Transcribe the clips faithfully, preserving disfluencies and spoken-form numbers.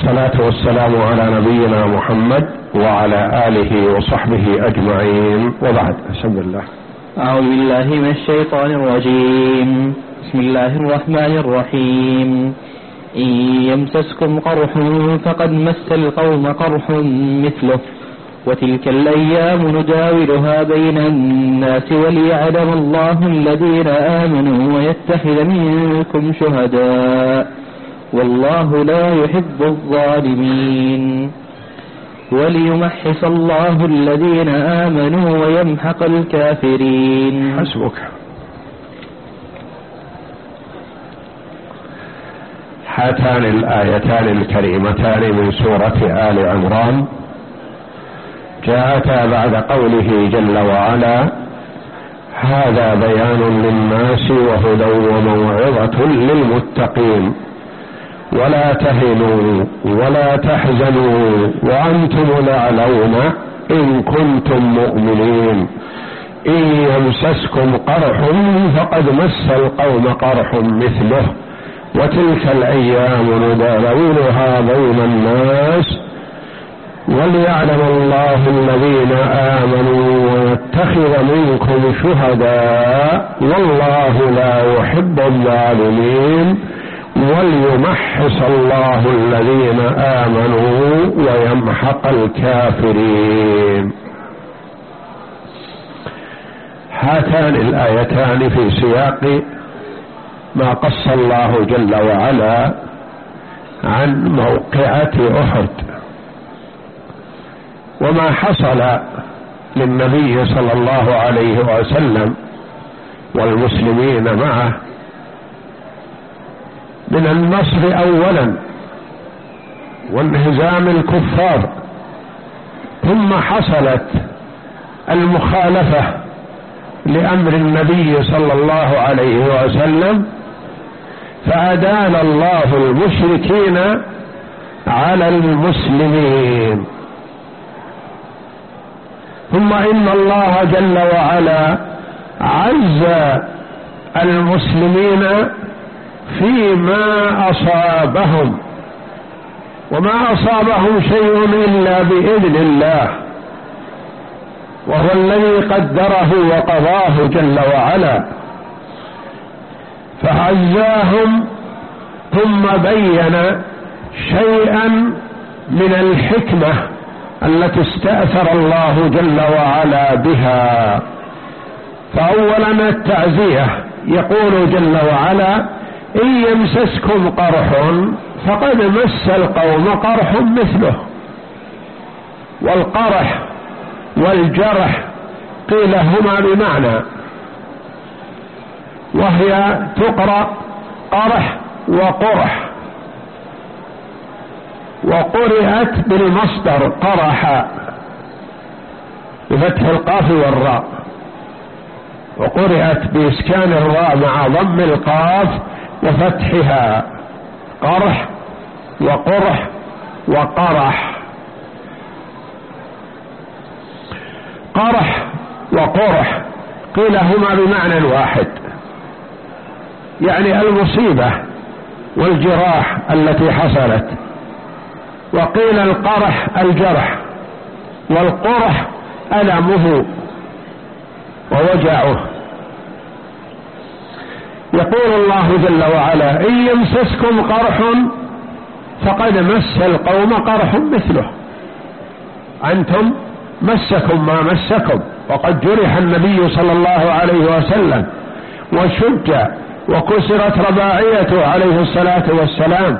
والصلاة والسلام على نبينا محمد وعلى آله وصحبه أجمعين، وبعد. بسم الله. أعوذ بالله من الشيطان الرجيم. بسم الله الرحمن الرحيم. إن يمسسكم قرح فقد مس القوم قرح مثله وتلك الأيام نداولها بين الناس وليعلم الله الذين آمنوا ويتخذ منكم شهداء والله لا يحب الظالمين وليمحص الله الذين آمنوا ويمحق الكافرين. حسبك. هاتان الآيتان الكريمتان من سورة آل عمران جاءتا بعد قوله جل وعلا: هذا بيان للناس وهدى وموعظة للمتقين ولا تهنوا ولا تحزنوا وأنتم الأعلون إن كنتم مؤمنين إن يمسسكم قرح فقد مس القوم قرح مثله وتلك الأيام نداولها بين الناس وليعلم الله الذين آمنوا ويتخذ منكم شهداء والله لا يحب الظالمين وليمحص الله الذين آمنوا ويمحق الكافرين. هاتان الآيتان في سياق ما قص الله جل وعلا عن موقعة أحد وما حصل للنبي صلى الله عليه وسلم والمسلمين معه من النصر أولا وانهزام الكفار، ثم حصلت المخالفة لأمر النبي صلى الله عليه وسلم فأدال الله المشركين على المسلمين. ثم إن الله جل وعلا عز المسلمين فيما أصابهم، وما أصابهم شيء إلا بإذن الله، وهو الذي قدره وقضاه جل وعلا، فعزاهم ثم بين شيئا من الحكمة التي استأثر الله جل وعلا بها. فأولا التعزية، يقول جل وعلا: إن يمسسكم قرح فقد مس القوم قرح مثله. والقرح والجرح قيل هما بمعنى، وهي تقرأ قرح وقرح، وقرئت بالمصدر قرح بفتح القاف والراء، وقرئت بإسكان الراء مع ضم القاف وفتحها، قرح وقرح وقرح. قرح وقرح قيل هما بمعنى واحد، يعني المصيبة والجراح التي حصلت، وقيل القرح الجرح، والقرح ألمه ووجعه. يقول الله جل وعلا: إن يمسسكم قرح فقد مس القوم قرح مثله. أنتم مسكم ما مسكم، وقد جرح النبي صلى الله عليه وسلم وشج وكسرت رباعيته عليه الصلاة والسلام،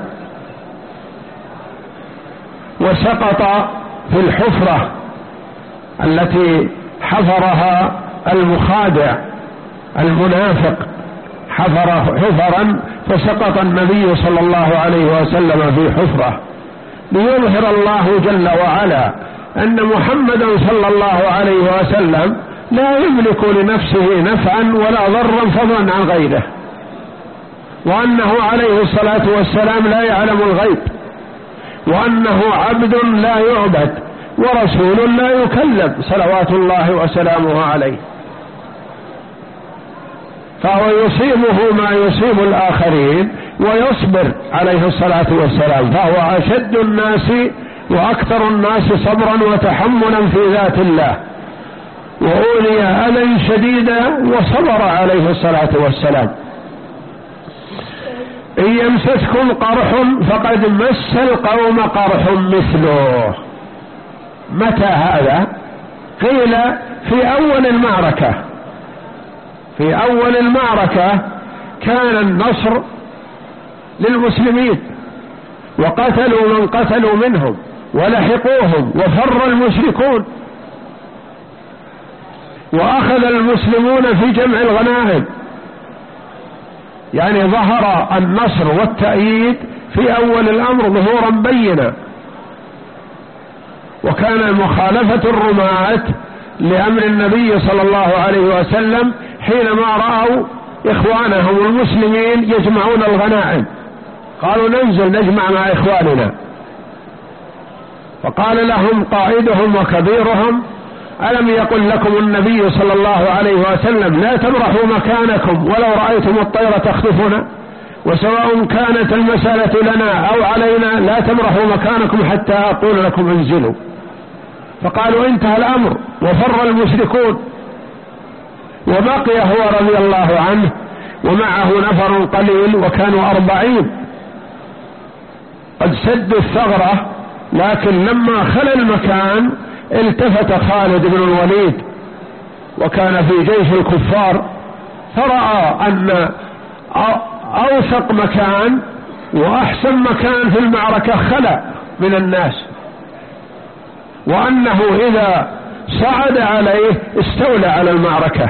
وسقط في الحفرة التي حفرها المخادع المنافق، حفر حفرا فسقط النبي صلى الله عليه وسلم في حفرة، ليظهر الله جل وعلا أن محمدا صلى الله عليه وسلم لا يملك لنفسه نفعا ولا ضرا فضلا عن غيره، وأنه عليه الصلاة والسلام لا يعلم الغيب، وأنه عبد لا يعبد ورسول لا يكذب صلوات الله وسلامه عليه. فهو يصيبه ما يصيب الآخرين ويصبر عليه الصلاة والسلام، فهو أشد الناس وأكثر الناس صبرا وتحملا في ذات الله، وأولي أذى شديدا وصبر عليه الصلاة والسلام. إن يمسسكم قرح فقد مس القوم قرح مثله. متى هذا؟ قيل في أول المعركة. في أول المعركة كان النصر للمسلمين، وقتلوا من قتلوا منهم ولحقوهم، وفر المشركون، وأخذ المسلمون في جمع الغنائم، يعني ظهر النصر والتأييد في أول الأمر ظهورا بينا. وكان مخالفة الرماة لأمر النبي صلى الله عليه وسلم حينما رأوا إخوانهم المسلمين يجمعون الغنائم، قالوا ننزل نجمع مع إخواننا، فقال لهم قائدهم وكبيرهم: ألم يقل لكم النبي صلى الله عليه وسلم لا تبرحوا مكانكم ولو رأيتم الطير تخطفنا، وسواء كانت المسألة لنا أو علينا لا تبرحوا مكانكم حتى أقول لكم انزلوا. فقالوا انتهى الأمر، وفر المشركون، وبقي هو رضي الله عنه ومعه نفر قليل، وكانوا أربعين قد سدوا الثغرة. لكن لما خلى المكان التفت خالد بن الوليد وكان في جيش الكفار، فرأى أن أوثق مكان وأحسن مكان في المعركة خلى من الناس، وأنه إذا صعد عليه استولى على المعركة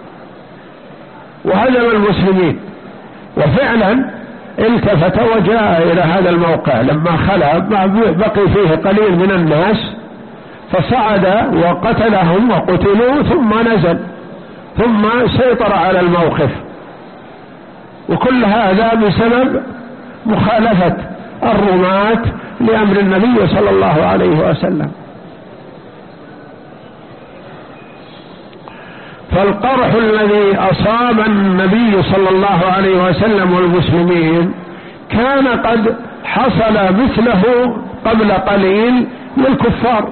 وهزم المسلمين. وفعلا التفت وجاء إلى هذا الموقع لما خلى بقي فيه قليل من الناس، فصعد وقتلهم وقتلوا، ثم نزل ثم سيطر على الموقف. وكل هذا بسبب مخالفة الرماة لأمر النبي صلى الله عليه وسلم. فالقرح الذي أصاب النبي صلى الله عليه وسلم والمسلمين كان قد حصل مثله قبل قليل للكفار،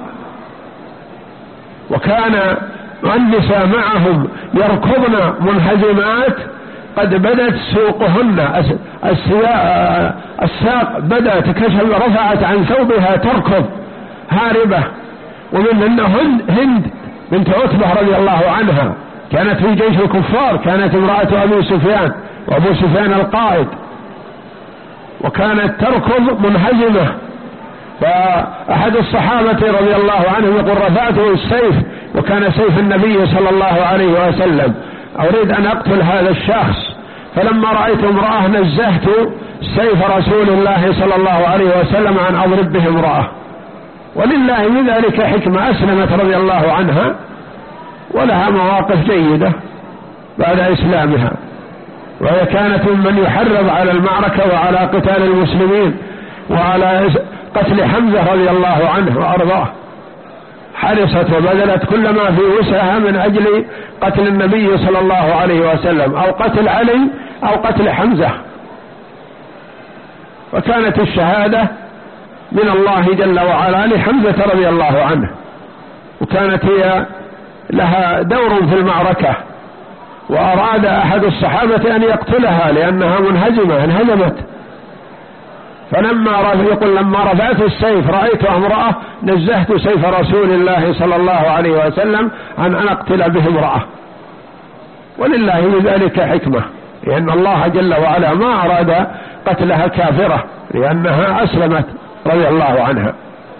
وكان النساء معهم يركضن منهزمات قد بدت سوقهن، الساق بدأت كشف، رفعت عن ثوبها تركض هاربة. ومن هند بنت عتبة رضي الله عنها كانت في جيش الكفار، كانت امرأة أبي سفيان، وأبو سفيان القائد، وكانت تركض منهزمة. فأحد الصحابة رضي الله عنه يقول: رفعته السيف، وكان سيف النبي صلى الله عليه وسلم، أريد أن أقتل هذا الشخص، فلما رأيت امرأة نزهت سيف رسول الله صلى الله عليه وسلم عن أضرب به امرأة. ولله من ذلك حكمة، أسلمت رضي الله عنها ولها مواقف جيدة بعد إسلامها، وهي كانت ممن يحرض على المعركة وعلى قتال المسلمين وعلى قتل حمزة رضي الله عنه وأرضاه، حرصت وبذلت كل ما في وسعها من أجل قتل النبي صلى الله عليه وسلم، أو قتل علي أو قتل حمزة. وكانت الشهادة من الله جل وعلا لحمزة رضي الله عنه، وكانت هي لها دور في المعركة، وأراد أحد الصحابة أن يقتلها لأنها منهزمة انهزمت، فلما يقول: لما رفعت السيف رأيت امرأة نزهت سيف رسول الله صلى الله عليه وسلم عن أن أقتل به امرأة. ولله من ذلك حكمة، لأن الله جل وعلا ما أراد قتلها كافرة، لأنها أسلمت رضي الله عنها.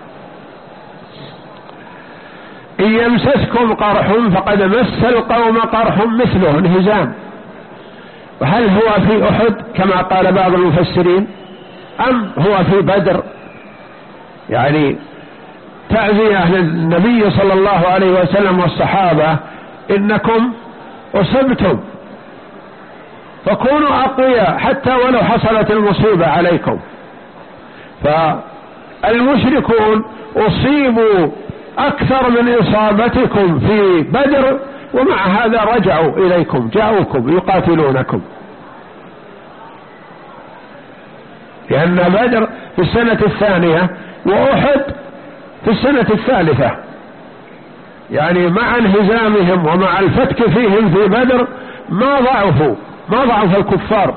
إن يمسسكم قرح فقد مس القوم قرح مثله، انهزام. وهل هو في أحد كما قال بعض المفسرين، أم هو في بدر؟ يعني تعزية للنبي صلى الله عليه وسلم والصحابة: إنكم أصبتم فكونوا أقوياء حتى ولو حصلت المصيبة عليكم. فالمشركون أصيبوا أكثر من إصابتكم في بدر، ومع هذا رجعوا إليكم، جاءوكم يقاتلونكم. لأن بدر في السنة الثانية وأحد في السنة الثالثة، يعني مع انهزامهم ومع الفتك فيهم في بدر ما ضعفوا ما ضعف الكفار،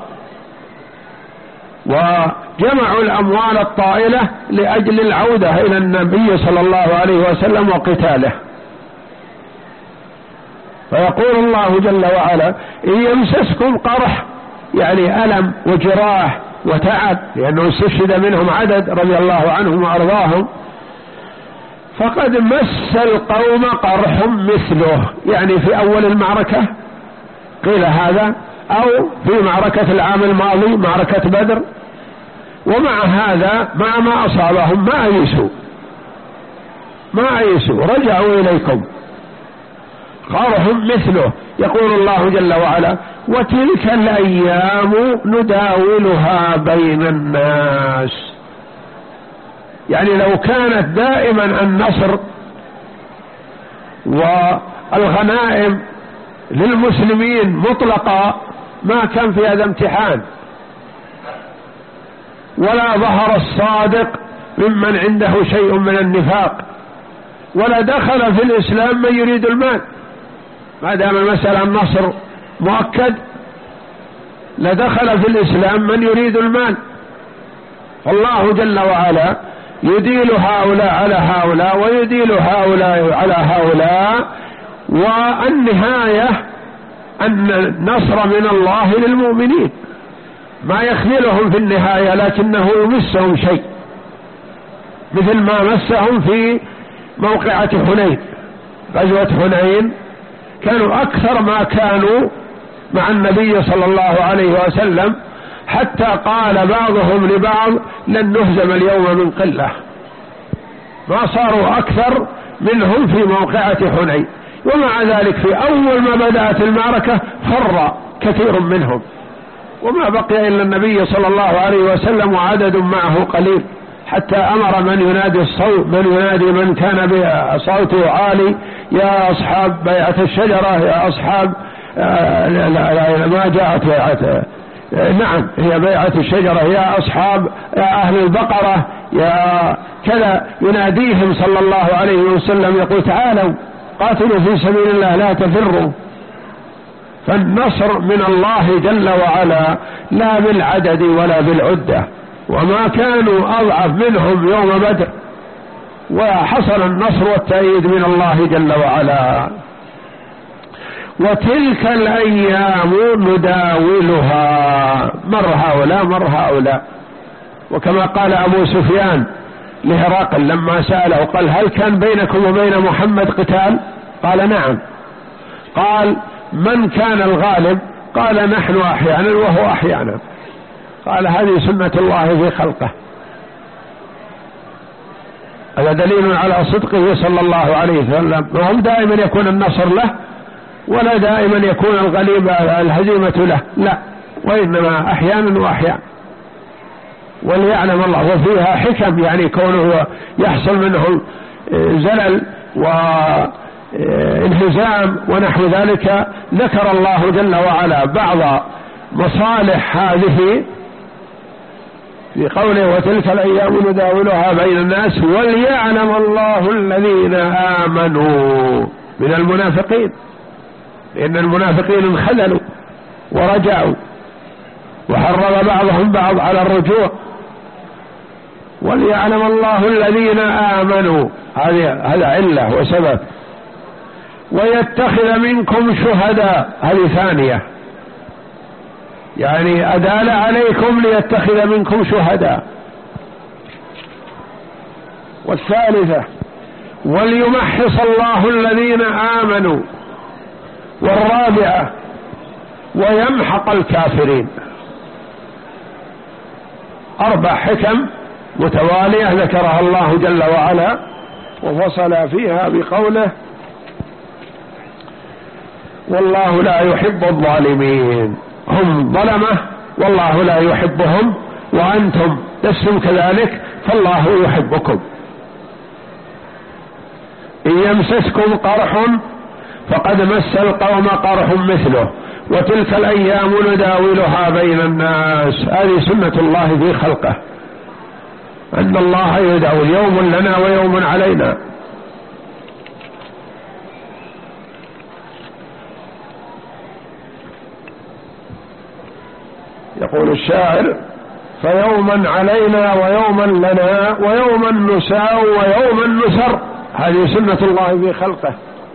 وجمعوا الأموال الطائلة لأجل العودة إلى النبي صلى الله عليه وسلم وقتاله. فيقول الله جل وعلا: إن يمسسكم قرح، يعني ألم وجراح وتعب، لأنه استشهد منهم عدد رضي الله عنهم وأرضاهم، فقد مس القوم قرح مثله، يعني في أول المعركة قيل هذا، أو في معركة العام الماضي معركة بدر، ومع هذا مع ما أصابهم ما أيسوا ما أيسوا رجعوا إليكم قرح مثله. يقول الله جل وعلا: وتلك الأيام نداولها بين الناس. يعني لو كانت دائما النصر والغنائم للمسلمين مطلقة ما كان في هذا امتحان، ولا ظهر الصادق ممن عنده شيء من النفاق، ولا دخل في الإسلام من يريد المال. ما دام المسألة النصر مؤكد لدخل في الإسلام من يريد المال. فالله جل وعلا يديل هؤلاء على هؤلاء ويديل هؤلاء على هؤلاء، والنهاية أن النصر من الله للمؤمنين، ما يخذلهم في النهاية لكنه يمسهم شيء، مثل ما مسهم في موقعة حنين. غزوة حنين كانوا أكثر ما كانوا مع النبي صلى الله عليه وسلم، حتى قال بعضهم لبعض: لن نهزم اليوم من قلة. ما صاروا أكثر منهم في موقعة حنين، ومع ذلك في أول ما بدأت المعركة فر كثير منهم، وما بقي إلا النبي صلى الله عليه وسلم وعدد معه قليل، حتى أمر من ينادي الصوت من ينادي من كان بصوته عالي: يا أصحاب بيعة الشجرة، يا أصحاب آه لا لا لا ما جاءت بيعة آه نعم هي بيعة الشجرة، يا أصحاب يا أهل البقرة، يا كذا، يناديهم صلى الله عليه وسلم يقول: تعالوا قاتلوا في سبيل الله لا تفروا. فالنصر من الله جل وعلا لا بالعدد ولا بالعدة، وما كانوا أضعف منهم يوم بدر، وحصل النصر والتأييد من الله جل وعلا. وتلك الأيام نداولها، مر هؤلاء مر هؤلاء. وكما قال أبو سفيان لهرقل لما سأله قال: هل كان بينكم وبين محمد قتال؟ قال: نعم. قال: من كان الغالب؟ قال: نحن أحيانا وهو أحيانا. قال: هذه سنة الله في خلقه. هذا دليل على صدقه صلى الله عليه وسلم، وهم دائما يكون النصر له، ولا دائما يكون الغليب الهزيمة له، لا، وإنما أحيانا وأحيانا. وليعلم الله، وفيها حكم، يعني كونه يحصل منهم زلل وانهزام ونحو ذلك. ذكر الله جل وعلا بعض مصالح هذه في قوله: وتلك الأيام نداولها بين الناس وليعلم الله الذين آمنوا من المنافقين، لأن المنافقين انخذلوا ورجعوا، وحرض بعضهم بعض على الرجوع. وليعلم الله الذين آمنوا، هذا علة وسبب. ويتخذ منكم شهداء، هذه ثانية، يعني أدال عليكم ليتخذ منكم شهداء. والثالثة: وليمحص الله الذين آمنوا. والرابعة: ويمحق الكافرين. أربع حكم متوالية ذكرها الله جل وعلا، وفصل فيها بقوله: والله لا يحب الظالمين. هم ظلمة والله لا يحبهم، وأنتم لستم كذلك فالله يحبكم. إن يمسسكم قرح فقد مس القوم قرح مثله، وتلك الأيام نداولها بين الناس. هذه سنة الله في خلقه، أن الله يداول، يوم لنا ويوم علينا. يقول الشاعر: فيوما علينا ويوما لنا ويوما نساء ويوما نسر. هذه سنة الله في خلقه،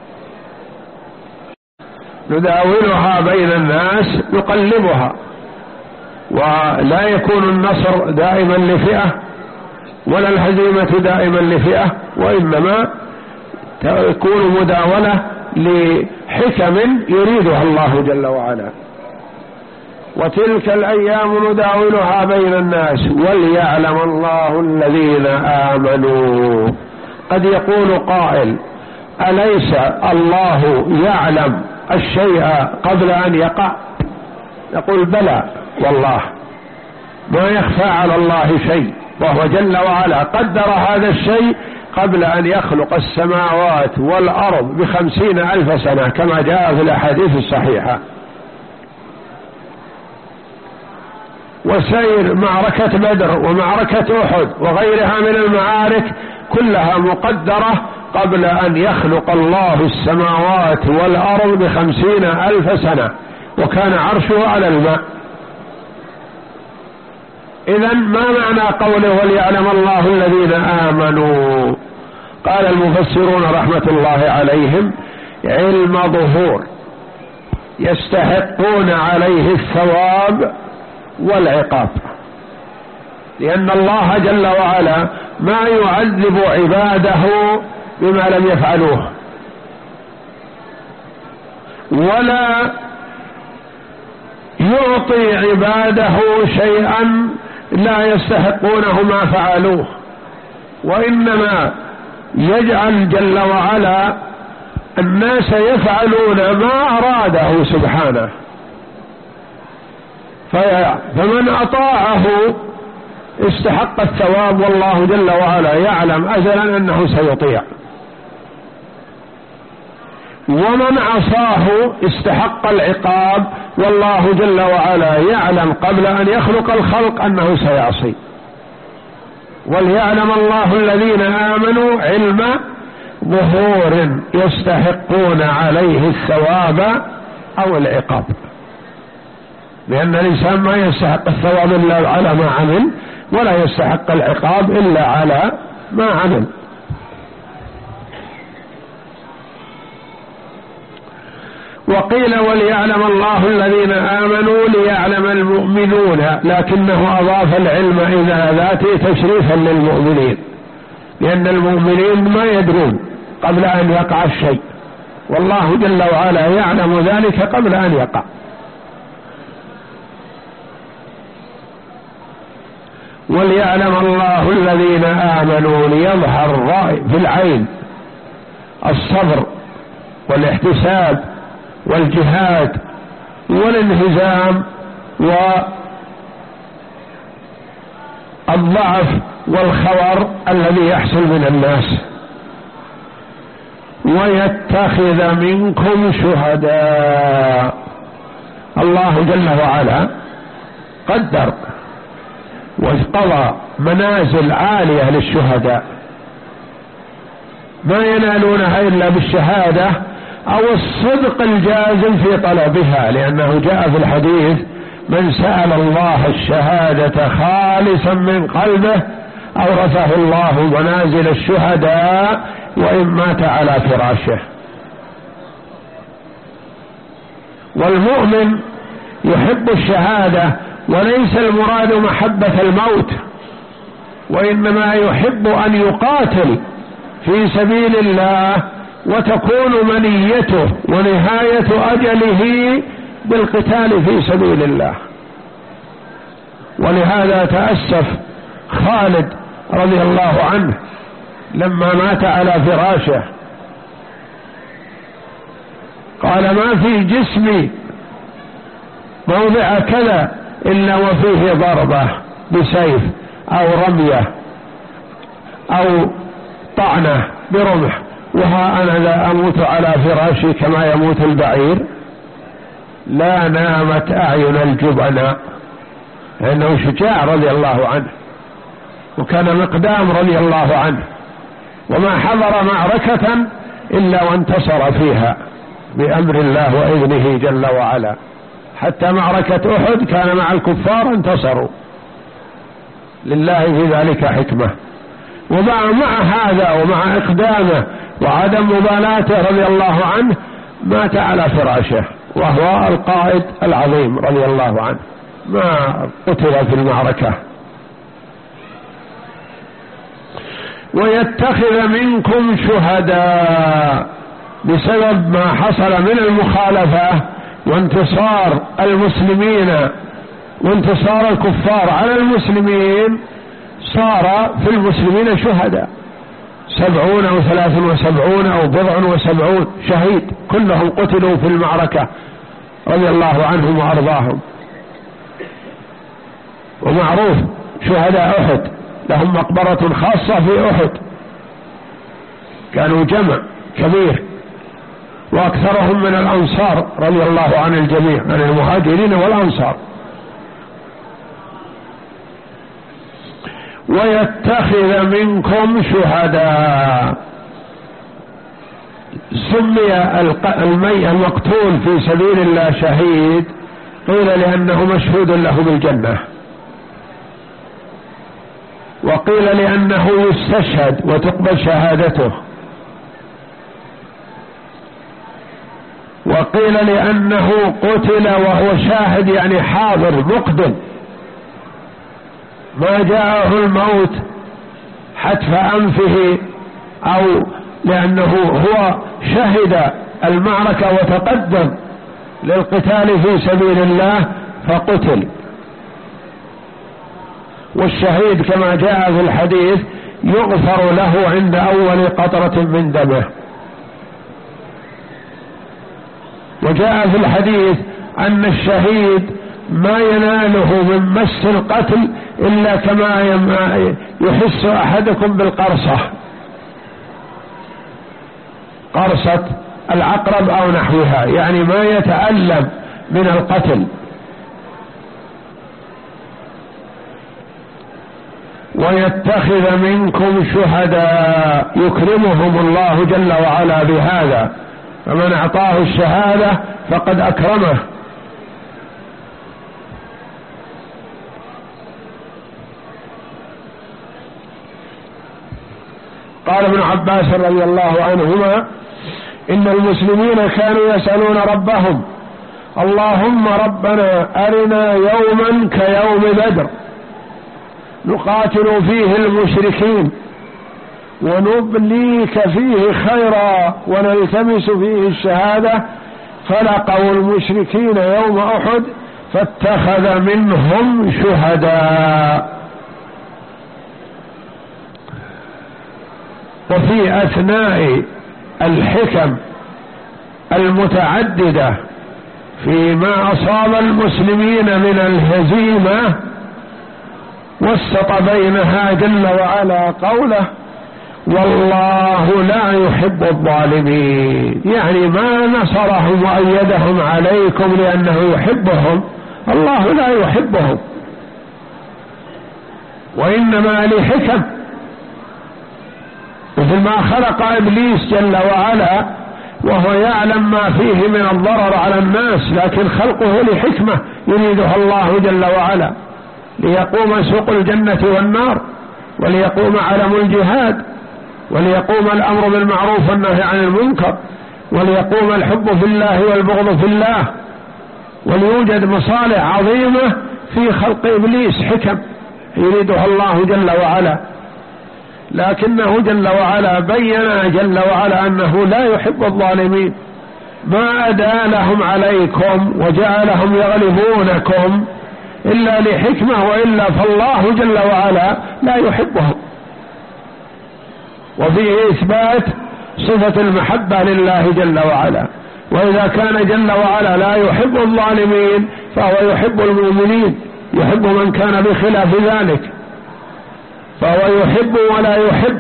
نداولها بين الناس، نقلبها، ولا يكون النصر دائما لفئة ولا الهزيمة دائما لفئة، وإنما تكون مداولة لحكم يريدها الله جل وعلا. وتلك الأيام نداولها بين الناس وليعلم الله الذين آمنوا. قد يقول قائل: أليس الله يعلم الشيء قبل أن يقع؟ نقول: بلى والله، ما يخفى على الله شيء، وهو جل وعلا قدر هذا الشيء قبل أن يخلق السماوات والأرض بخمسين ألف سنة كما جاء في الأحاديث الصحيحة. وسير معركة بدر ومعركة أحد وغيرها من المعارك كلها مقدرة قبل أن يخلق الله السماوات والأرض بخمسين ألف سنة، وكان عرشه على الماء. إذن ما معنى قوله وليعلم الله الذين آمنوا؟ قال المفسرون رحمة الله عليهم: علم ظهور يستحقون عليه الثواب والعقاب، لأن الله جل وعلا ما يعذب عباده بما لم يفعلوه، ولا يعطي عباده شيئا لا يستحقونه ما فعلوه، وإنما يجعل جل وعلا الناس يفعلون ما أراده سبحانه، فمن أطاعه استحق الثواب، والله جل وعلا يعلم أزلا أنه سيطيع، ومن عصاه استحق العقاب، والله جل وعلا يعلم قبل أن يخلق الخلق أنه سيعصي. وليعلم الله الذين آمنوا علم ظهور يستحقون عليه الثواب أو العقاب، لأن الإنسان ما يستحق الثواب إلا على ما عمل، ولا يستحق العقاب إلا على ما عمل. وقيل وليعلم الله الذين آمنوا ليعلم المؤمنون، لكنه أضاف العلم إلى ذاته تشريفا للمؤمنين، لأن المؤمنين ما يدرون قبل أن يقع الشيء، والله جل وعلا يعلم ذلك قبل أن يقع. وليعلم الله الذين آمنوا ليظهر الرأي في العين الصبر والاحتساب والجهاد والانهزام والضعف والخور الذي يحصل من الناس، ويتخذ منكم شهداء. الله جل وعلا قدر وقضى منازل عالية للشهداء ما ينالونها إلا بالشهادة أو الصدق الجازم في طلبها، لأنه جاء في الحديث: من سأل الله الشهادة خالصا من قلبه أورثه الله منازل الشهداء وإن مات على فراشه. والمؤمن يحب الشهادة، وليس المراد محبة الموت، وإنما يحب أن يقاتل في سبيل الله وتكون منيته ونهاية أجله بالقتال في سبيل الله. ولهذا تأسف خالد رضي الله عنه لما مات على فراشه، قال: ما في جسمي موضع كذا إلا وفيه ضربة بسيف أو رمية أو طعنة برمح، وها أنا لا أموت على فراشي كما يموت البعير. لا نامت أعين الجبناء، لأنه شجاع رضي الله عنه، وكان مقدام رضي الله عنه، وما حضر معركة إلا وانتصر فيها بأمر الله وإذنه جل وعلا. حتى معركة أحد كان مع الكفار انتصروا، لله في ذلك حكمة. ومع مع هذا ومع إقدامه وعدم مبالاته رضي الله عنه مات على فراشه، وهو القائد العظيم رضي الله عنه، ما قتل في المعركة. ويتخذ منكم شهداء، بسبب ما حصل من المخالفة وانتصار المسلمين وانتصار الكفار على المسلمين، صار في المسلمين شهداء، سبعون أو ثلاث وسبعون أو بضع وسبعون شهيد، كلهم قتلوا في المعركة رضي الله عنهم وأرضاهم. ومعروف شهداء أحد لهم مقبرة خاصة في أحد، كانوا جمع كبير، وأكثرهم من الأنصار رضي الله عن الجميع، من المهاجرين والأنصار. ويتخذ منكم شهداء، سمي المي المقتول في سبيل الله شهيد، قيل لأنه مشهود له بالجنة، وقيل لأنه يستشهد وتقبل شهادته، وقيل لأنه قتل وهو شاهد يعني حاضر مقدم، ما جاءه الموت حتف أنفه، أو لأنه هو شهد المعركة وتقدم للقتال في سبيل الله فقتل. والشهيد كما جاء في الحديث يغفر له عند أول قطرة من دمه. وجاء في الحديث أن الشهيد ما يناله من مس القتل إلا كما يحس أحدكم بالقرصة، قرصة العقرب أو نحوها، يعني ما يتألم من القتل. ويتخذ منكم شهداء، يكرمهم الله جل وعلا بهذا، فمن أعطاه الشهادة فقد أكرمه. قال ابن عباس رضي الله عنهما: إن المسلمين كانوا يسألون ربهم: اللهم ربنا أرنا يوما كيوم بدر نقاتل فيه المشركين ونبليك فيه خيرا ونلتمس فيه الشهادة، فلقوا المشركين يوم أحد فاتخذ منهم شهداء. وفي أثناء الحكم المتعددة فيما أصاب المسلمين من الهزيمة وسط بينها جل وعلا قوله: والله لا يحب الظالمين، يعني ما نصرهم وأيدهم عليكم لأنه يحبهم، الله لا يحبهم، وإنما لحكم. مثل ما خلق إبليس جل وعلا وهو يعلم ما فيه من الضرر على الناس، لكن خلقه لحكمة يريدها الله جل وعلا، ليقوم سوق الجنة والنار، وليقوم علم الجهاد، وليقوم الأمر بالمعروف والنهي عن المنكر، وليقوم الحب في الله والبغض في الله، وليوجد مصالح عظيمة في خلق إبليس، حكم يريدها الله جل وعلا، لكنه جل وعلا بين جل وعلا أنه لا يحب الظالمين، ما أدى لهم عليكم وجعلهم يغلبونكم إلا لحكمة، وإلا فالله جل وعلا لا يحبهم. وفيه إثبات صفة المحبة لله جل وعلا، وإذا كان جل وعلا لا يحب الظالمين فهو يحب المؤمنين، يحب من كان بخلاف ذلك، فهو يحب ولا يحب،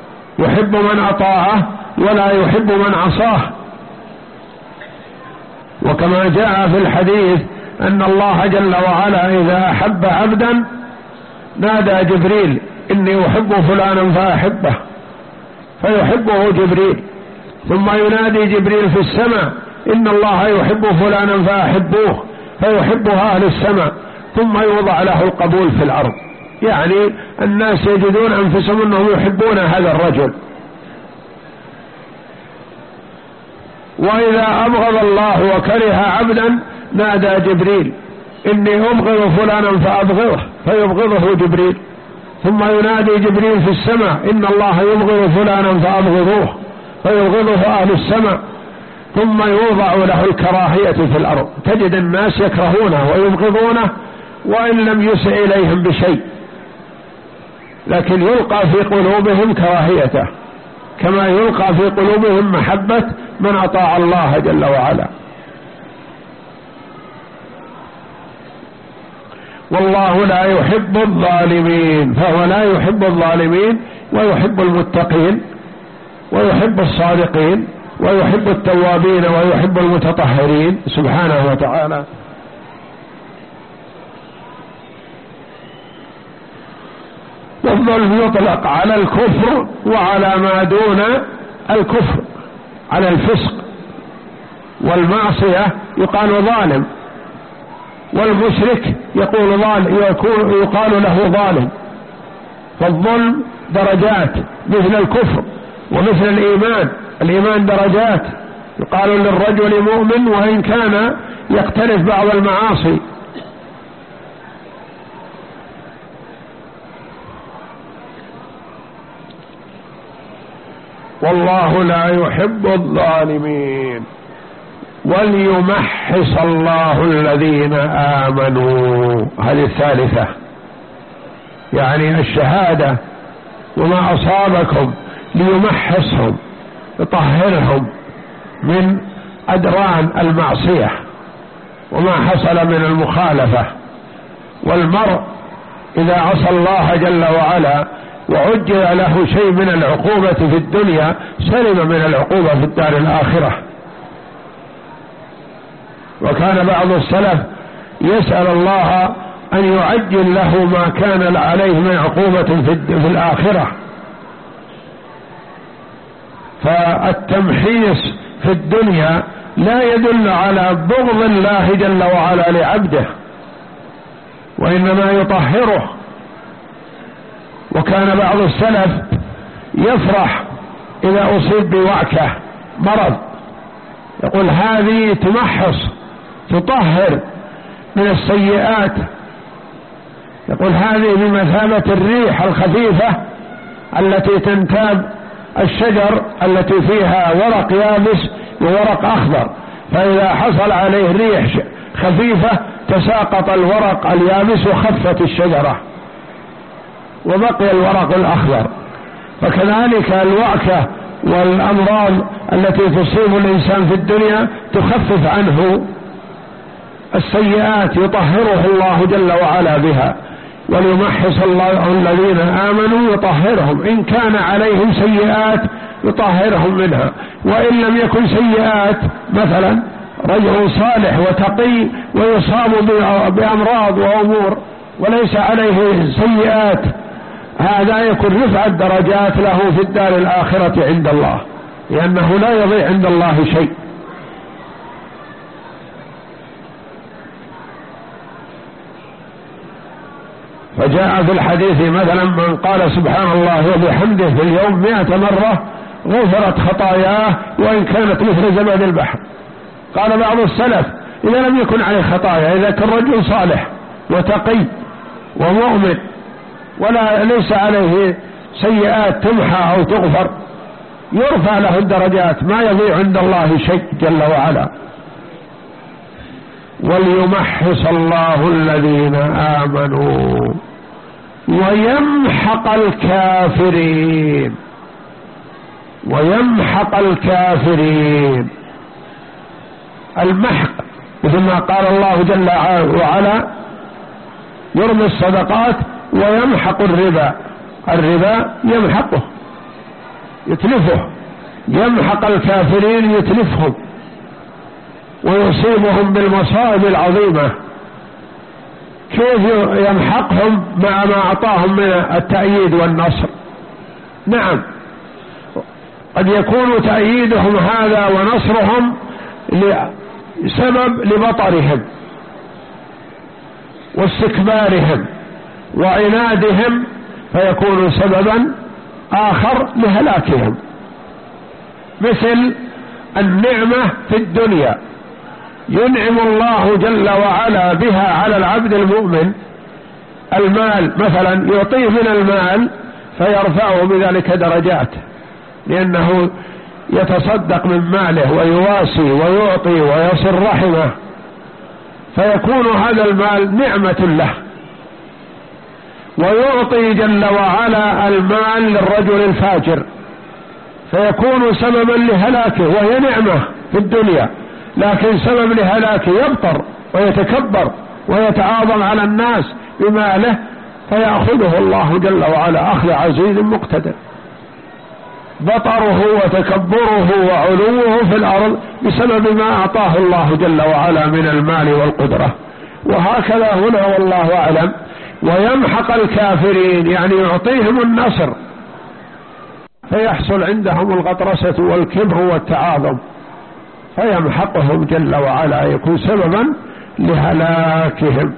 يحب من أطاعه ولا يحب من عصاه. وكما جاء في الحديث أن الله جل وعلا إذا أحب عبدا نادى جبريل إني أحب فلانا فأحبه، فيحبه جبريل، ثم ينادي جبريل في السماء إن الله يحب فلانا فأحبوه، فيحبه أهل السماء، ثم يوضع له القبول في الأرض. يعني الناس يجدون أنفسهم أنهم يحبون هذا الرجل. وإذا أبغض الله وكره عبدا نادى جبريل إني أبغض فلانا فأبغضه، فيبغضه جبريل، ثم ينادي جبريل في السماء إن الله يبغض فلانا فأبغضوه، فيبغضه أهل السماء، ثم يوضع له الكراهية في الأرض. تجد الناس يكرهونه ويبغضونه وإن لم يسع إليهم بشيء، لكن يلقى في قلوبهم كراهيته كما يلقى في قلوبهم محبة من أطاع الله جل وعلا. والله لا يحب الظالمين، فهو لا يحب الظالمين ويحب المتقين ويحب الصادقين ويحب التوابين ويحب المتطهرين سبحانه وتعالى. والظلم يطلق على الكفر وعلى ما دون الكفر، على الفسق والمعصية يقال ظالم، والمشرك يقول ظالم يقال له ظالم. فالظلم درجات مثل الكفر ومثل الإيمان، الإيمان درجات، يقال للرجل مؤمن وإن كان يقترف بعض المعاصي. والله لا يحب الظالمين وليمحص الله الذين آمنوا. هذه الثالثة، يعني الشهادة وما أصابكم ليمحصهم، يطهرهم من أدران المعصية وما حصل من المخالفة. والمرء إذا عصى الله جل وعلا وعجل له شيء من العقوبة في الدنيا سلم من العقوبة في الدار الآخرة. وكان بعض السلف يسأل الله أن يعجل له ما كان عليه من عقوبة في الآخرة. فالتمحيص في الدنيا لا يدل على بغض الله جل وعلا لعبده، وإنما يطهره. وكان بعض السلف يفرح إذا أصيب بوعكة مرض، يقول هذه تمحص تطهر من السيئات، يقول هذه بمثابة الريح الخفيفة التي تنتاب الشجر التي فيها ورق يابس وورق أخضر، فإذا حصل عليه ريح خفيفة تساقط الورق اليابس وخفت الشجرة وبقي الورق الأخضر. فكذلك الوعكة والأمراض التي تصيب الإنسان في الدنيا تخفف عنه السيئات، يطهره الله جل وعلا بها. وليمحص الله الذين آمنوا يطهرهم، إن كان عليهم سيئات يطهرهم منها، وإن لم يكن سيئات، مثلا رجل صالح وتقي ويصاب بأمراض وأمور وليس عليه سيئات، هذا يكون رفع الدرجات له في الدار الآخرة عند الله، لأنه لا يضيع عند الله شيء. فجاء في الحديث مثلا من قال سبحان الله وبحمده في اليوم مئة مرة غفرت خطاياه وإن كانت مثل زبد البحر. قال بعض السلف إذا لم يكن عليه خطايا، إذا كان رجل صالح وتقي ومؤمن ولا ليس عليه سيئات تمحى أو تغفر، يرفع له الدرجات، ما يضيع عند الله شيء جل وعلا. وليمحص الله الذين آمنوا ويمحق الكافرين، ويمحق الكافرين. المحق مثل ما قال الله جل وعلا يرمي الصدقات ويمحق الربا، الربا يمحقه يتلفه، يمحق الكافرين يتلفهم. ويصيبهم بالمصائب العظيمة، كيف يمحقهم مع ما أعطاهم من التأييد والنصر؟ نعم، قد يكون تأييدهم هذا ونصرهم لسبب لبطرهم واستكبارهم وعنادهم، فيكون سببا آخر لهلاكهم، مثل النعمة في الدنيا، ينعم الله جل وعلا بها على العبد المؤمن، المال مثلا، يعطيه من المال فيرفعه بذلك درجات، لأنه يتصدق من ماله ويواسي ويعطي ويصل رحمه، فيكون هذا المال نعمة له. ويعطي جل وعلا المال للرجل الفاجر فيكون سببا لهلاكه، وهي نعمة في الدنيا، لكن سبب لهلاكه، يبطر ويتكبر ويتعاظم على الناس بماله، فيأخذه الله جل وعلا أخذ عزيز مقتدر. بطره وتكبره وعلوه في الأرض بسبب ما أعطاه الله جل وعلا من المال والقدرة. وهكذا هنا والله أعلم. ويمحق الكافرين يعني يعطيهم النصر، فيحصل عندهم الغطرسة والكبر والتعاظم، فيمحقهم جل وعلا، يكون سببا لهلاكهم.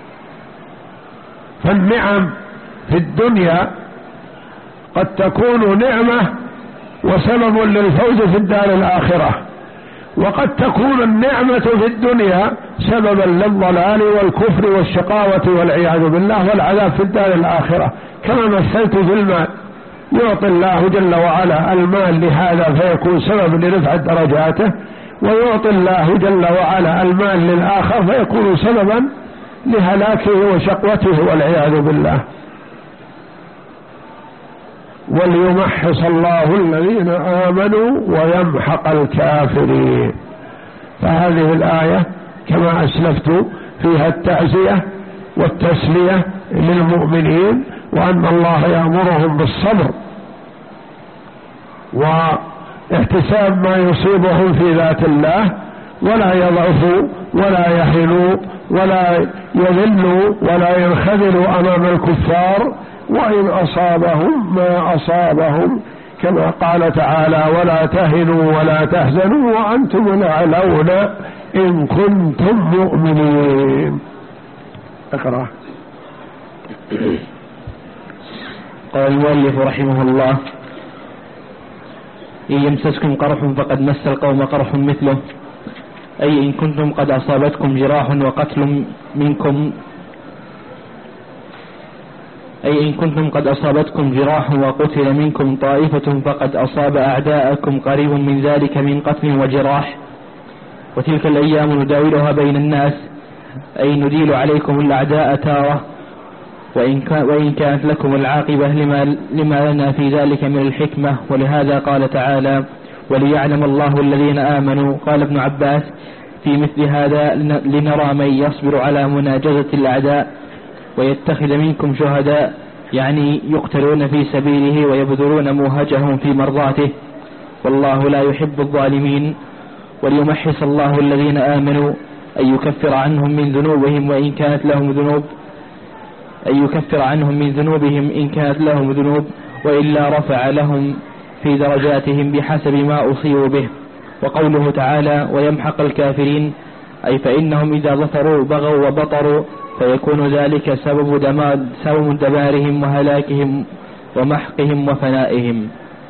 فالنعم في الدنيا قد تكون نعمة وسبب للفوز في الدار الآخرة، وقد تكون النعمة في الدنيا سببا للضلال والكفر والشقاوة والعياذ بالله والعذاب في الدار الآخرة، كما مثلت في المال، يعطي الله جل وعلا المال لهذا فيكون سبب لرفع درجاته، ويعطي الله جل وعلا المال للآخر فيكون سببا لهلاكه وشقوته والعياذ بالله. وليمحص الله الذين آمنوا ويمحق الكافرين. فهذه الآية كما أسلفت فيها التعزية والتسلية للمؤمنين، وأن الله يأمرهم بالصبر واحتساب ما يصيبهم في ذات الله، ولا يضعفوا ولا يهنوا ولا يذلوا ولا ينخذلوا أمام الكفار، وإن أصابهم ما أصابهم، كما قال تعالى: ولا تهنوا ولا تحزنوا وأنتم الأعلون إن كنتم مؤمنين. اقرأ. قال المؤلف رحمه الله: إن يمسسكم قرح فقد مس القوم قرح مثله، أي إن كنتم قد أصابتكم جراح وقتل منكم أي إن كنتم قد أصابتكم جراح وقتل منكم طائفة فقد أصاب أعداءكم قريب من ذلك من قتل وجراح، وتلك الأيام نداولها بين الناس، أي نديل عليكم الأعداء تارة، وإن, وإن كانت لكم العاقبة لما, لما لنا في ذلك من الحكمة. ولهذا قال تعالى: وليعلم الله الذين آمنوا. قال ابن عباس: في مثل هذا لنرى من يصبر على مناجزة الأعداء ويتخذ منكم شهداء، يعني يقتلون في سبيله ويبذلون موهجهم في مرضاته، والله لا يحب الظالمين. وليمحص الله الذين آمنوا، أن يكفر عنهم من ذنوبهم وإن كانت لهم ذنوب أن يكفر عنهم من ذنوبهم إن كانت لهم ذنوب، وإلا رفع لهم في درجاتهم بحسب ما أصيبوا به. وقوله تعالى: ويمحق الكافرين، أي فإنهم إذا ظفروا بغوا وبطروا، فيكون ذلك سبب دمار سبب دمارهم وهلاكهم ومحقهم وفنائهم.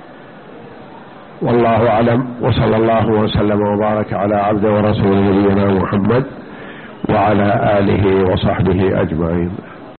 والله أعلم، وصلى الله وسلم وبارك على عبده ورسوله نبينا محمد وعلى آله وصحبه أجمعين.